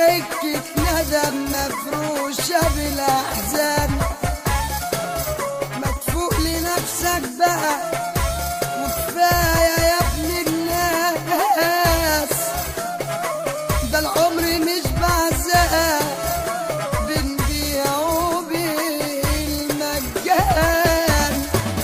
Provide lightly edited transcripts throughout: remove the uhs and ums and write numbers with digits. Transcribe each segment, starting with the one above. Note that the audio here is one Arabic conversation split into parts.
سكة ندم مفروشة بالأحزان. ما تفوق لنفسك بقى وكفاية يا ابن الناس، ده العمر مش بعزقة بنبيعه بالمجان.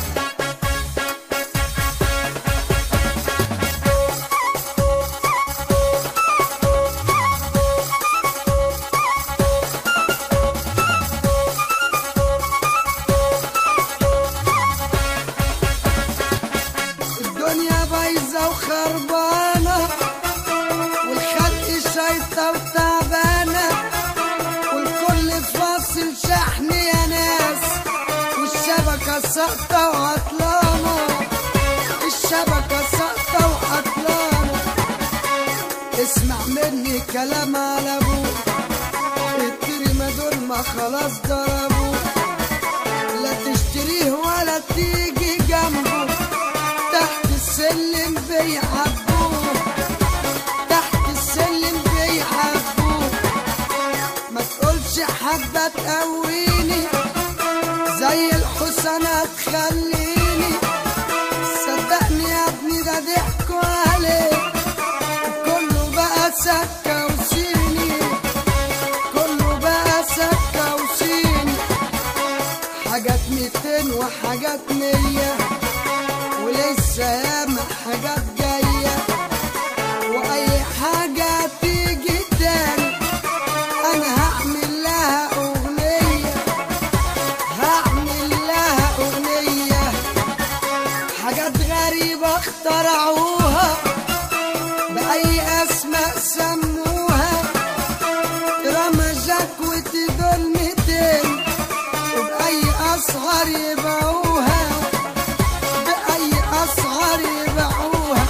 الدنيا بايظة وخربانة والخلق شايطة وتعبانة، والكل فاصل شحن يا ناس، والشبكة ساقطة وعطلانة، الشبكة ساقطة وعطلانة. اسمع مني كلام على ابوك، الترمة دول ما خلاص ضربوك، لا تشتريه ولا تيجي جنبه، تحت السلم بيحبوه، تحت السلم بيحبوه. ما تقولش حبة تقويني زي الحسنة تخليني، صدقني يا ابني ده ضحكوا عليك، كله بقى سكة وسيني، كله بقى سكة وسيني. حاجات 200 وحاجات 100 ولسه ياما حاجات جاية، وأي حاجة تيجي تاني أنا هعمل لها أغنية، هعمل لها أغنية. حاجات غريبة اخترعوها بأي أسماء سموها، رمى جاكوتي دول 200 وبأي أسعار يبيعوها، بأي أسعار يبيعوها.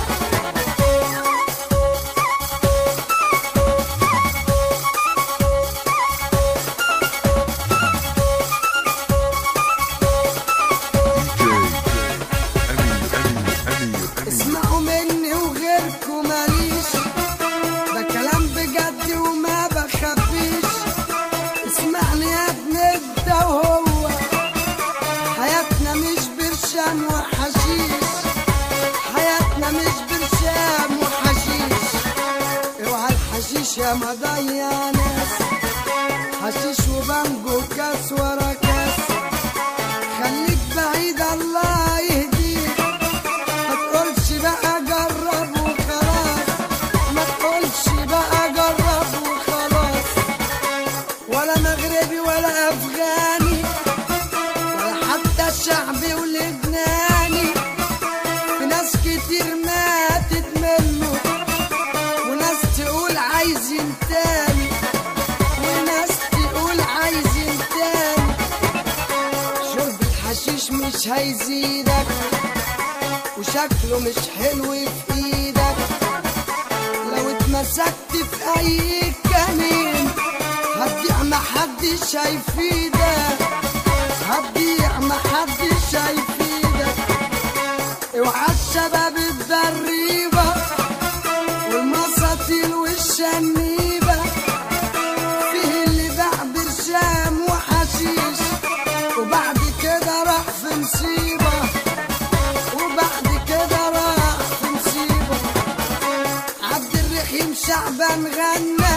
اسمعوا مني وغيركم ماليش، ده كلام بجد وما بخبيش. اسمعني يا ابن انت وهو، حياتنا مش برشام وحشيش، حياتنا مش برشام وحشيش. اوعى الحشيش يا مضيع ناس، حشيش وبانجو كاس ورا كاس. خليك بعيد الله يهديك، ما تقولش بقى جرب وخلاص، ما تقولش بقى جرب وخلاص. ولا مغربي ولا أفغاني ولا حتى شعبي ولبناني، في ناس كتير ماتت منه، وناس تقول عايزين تاني، وناس تقول عايزين تاني. شرب الحشيش مش هيزيدك وشكله مش حلو في ايدك، لو اتمسكت في اي كمين هتضيع محدش هيفيدك، هتضيع محدش هيفيدك. اوعى الشباب الضريبة والمساطيل والشنيبة، فيه اللي باع برشام وحشيش وبعد كده راح في مصيبة، وبعد كده راح في مصيبة. عبد الرحيم شعبان غنى،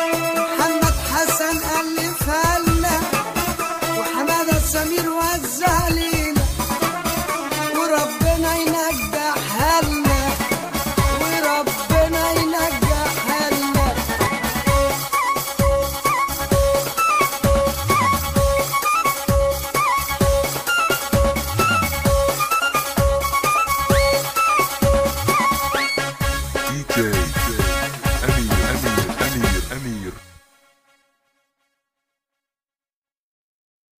محمد حسن ألفها لنا، وحمادة سمير وزع